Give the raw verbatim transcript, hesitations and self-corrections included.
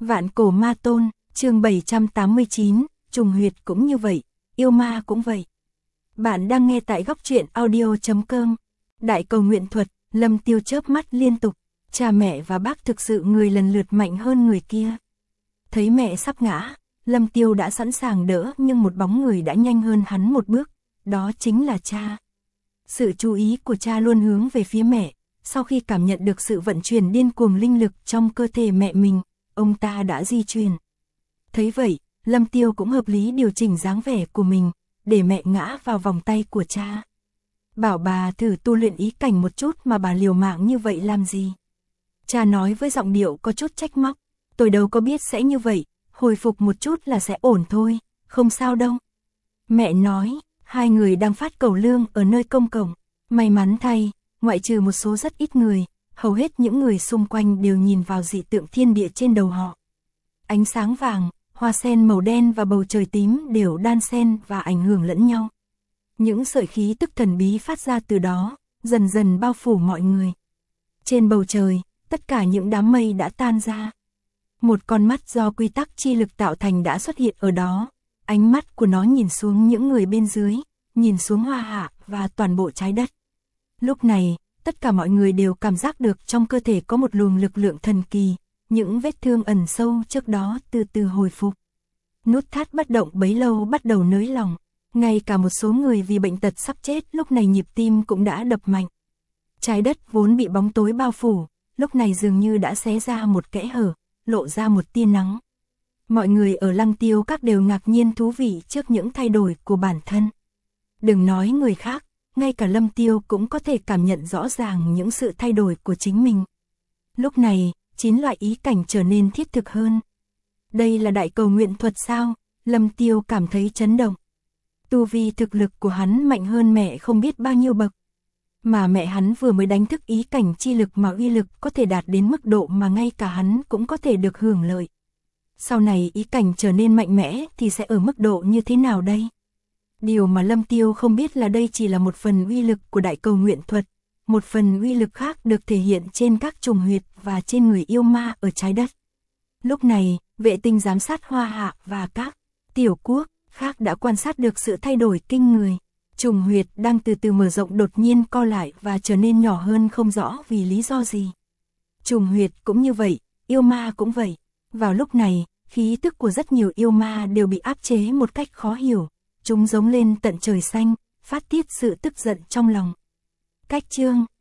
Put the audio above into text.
Vạn cổ ma tôn, chương bảy trăm tám mươi chín, trùng huyệt cũng như vậy, yêu ma cũng vậy. Bạn đang nghe tại góc truyện audio chấm com. Đại cầu nguyện thuật, Lâm Tiêu chớp mắt liên tục, cha mẹ và bác thực sự người lần lượt mạnh hơn người kia. Thấy mẹ sắp ngã, Lâm Tiêu đã sẵn sàng đỡ nhưng một bóng người đã nhanh hơn hắn một bước, đó chính là cha. Sự chú ý của cha luôn hướng về phía mẹ, sau khi cảm nhận được sự vận chuyển điên cuồng linh lực trong cơ thể mẹ mình, ông ta đã di chuyển. Thấy vậy, Lâm Tiêu cũng hợp lý điều chỉnh dáng vẻ của mình, để mẹ ngã vào vòng tay của cha. Bảo bà thử tu luyện ý cảnh một chút mà bà liều mạng như vậy làm gì? Cha nói với giọng điệu có chút trách móc, tôi đâu có biết sẽ như vậy, hồi phục một chút là sẽ ổn thôi, không sao đâu. Mẹ nói, hai người đang phát cầu lương ở nơi công cộng, may mắn thay, ngoại trừ một số rất ít người, hầu hết những người xung quanh đều nhìn vào dị tượng thiên địa trên đầu họ. Ánh sáng vàng, hoa sen màu đen và bầu trời tím đều đan xen và ảnh hưởng lẫn nhau. Những sợi khí tức thần bí phát ra từ đó, dần dần bao phủ mọi người. Trên bầu trời, tất cả những đám mây đã tan ra. Một con mắt do quy tắc chi lực tạo thành đã xuất hiện ở đó. Ánh mắt của nó nhìn xuống những người bên dưới, nhìn xuống hoa hạ và toàn bộ trái đất. Lúc này, tất cả mọi người đều cảm giác được trong cơ thể có một luồng lực lượng thần kỳ, những vết thương ẩn sâu trước đó từ từ hồi phục. Nút thắt bất động bấy lâu bắt đầu nới lỏng, ngay cả một số người vì bệnh tật sắp chết lúc này nhịp tim cũng đã đập mạnh. Trái đất vốn bị bóng tối bao phủ, lúc này dường như đã xé ra một kẽ hở, lộ ra một tia nắng. Mọi người ở Lăng Tiêu Các đều ngạc nhiên thú vị trước những thay đổi của bản thân. Đừng nói người khác, ngay cả Lâm Tiêu cũng có thể cảm nhận rõ ràng những sự thay đổi của chính mình. Lúc này, chín loại ý cảnh trở nên thiết thực hơn. Đây là đại cầu nguyện thuật sao? Lâm Tiêu cảm thấy chấn động. Tu vi thực lực của hắn mạnh hơn mẹ không biết bao nhiêu bậc. Mà mẹ hắn vừa mới đánh thức ý cảnh chi lực mà uy lực có thể đạt đến mức độ mà ngay cả hắn cũng có thể được hưởng lợi. Sau này ý cảnh trở nên mạnh mẽ thì sẽ ở mức độ như thế nào đây? Điều mà Lâm Tiêu không biết là đây chỉ là một phần uy lực của đại cầu nguyện thuật, một phần uy lực khác được thể hiện trên các trùng huyệt và trên người yêu ma ở trái đất. Lúc này, vệ tinh giám sát Hoa Hạ và các tiểu quốc khác đã quan sát được sự thay đổi kinh người. Trùng huyệt đang từ từ mở rộng đột nhiên co lại và trở nên nhỏ hơn không rõ vì lý do gì. Trùng huyệt cũng như vậy, yêu ma cũng vậy. Vào lúc này, khí tức của rất nhiều yêu ma đều bị áp chế một cách khó hiểu. Chúng giống lên tận trời xanh, phát tiết sự tức giận trong lòng. Cách chương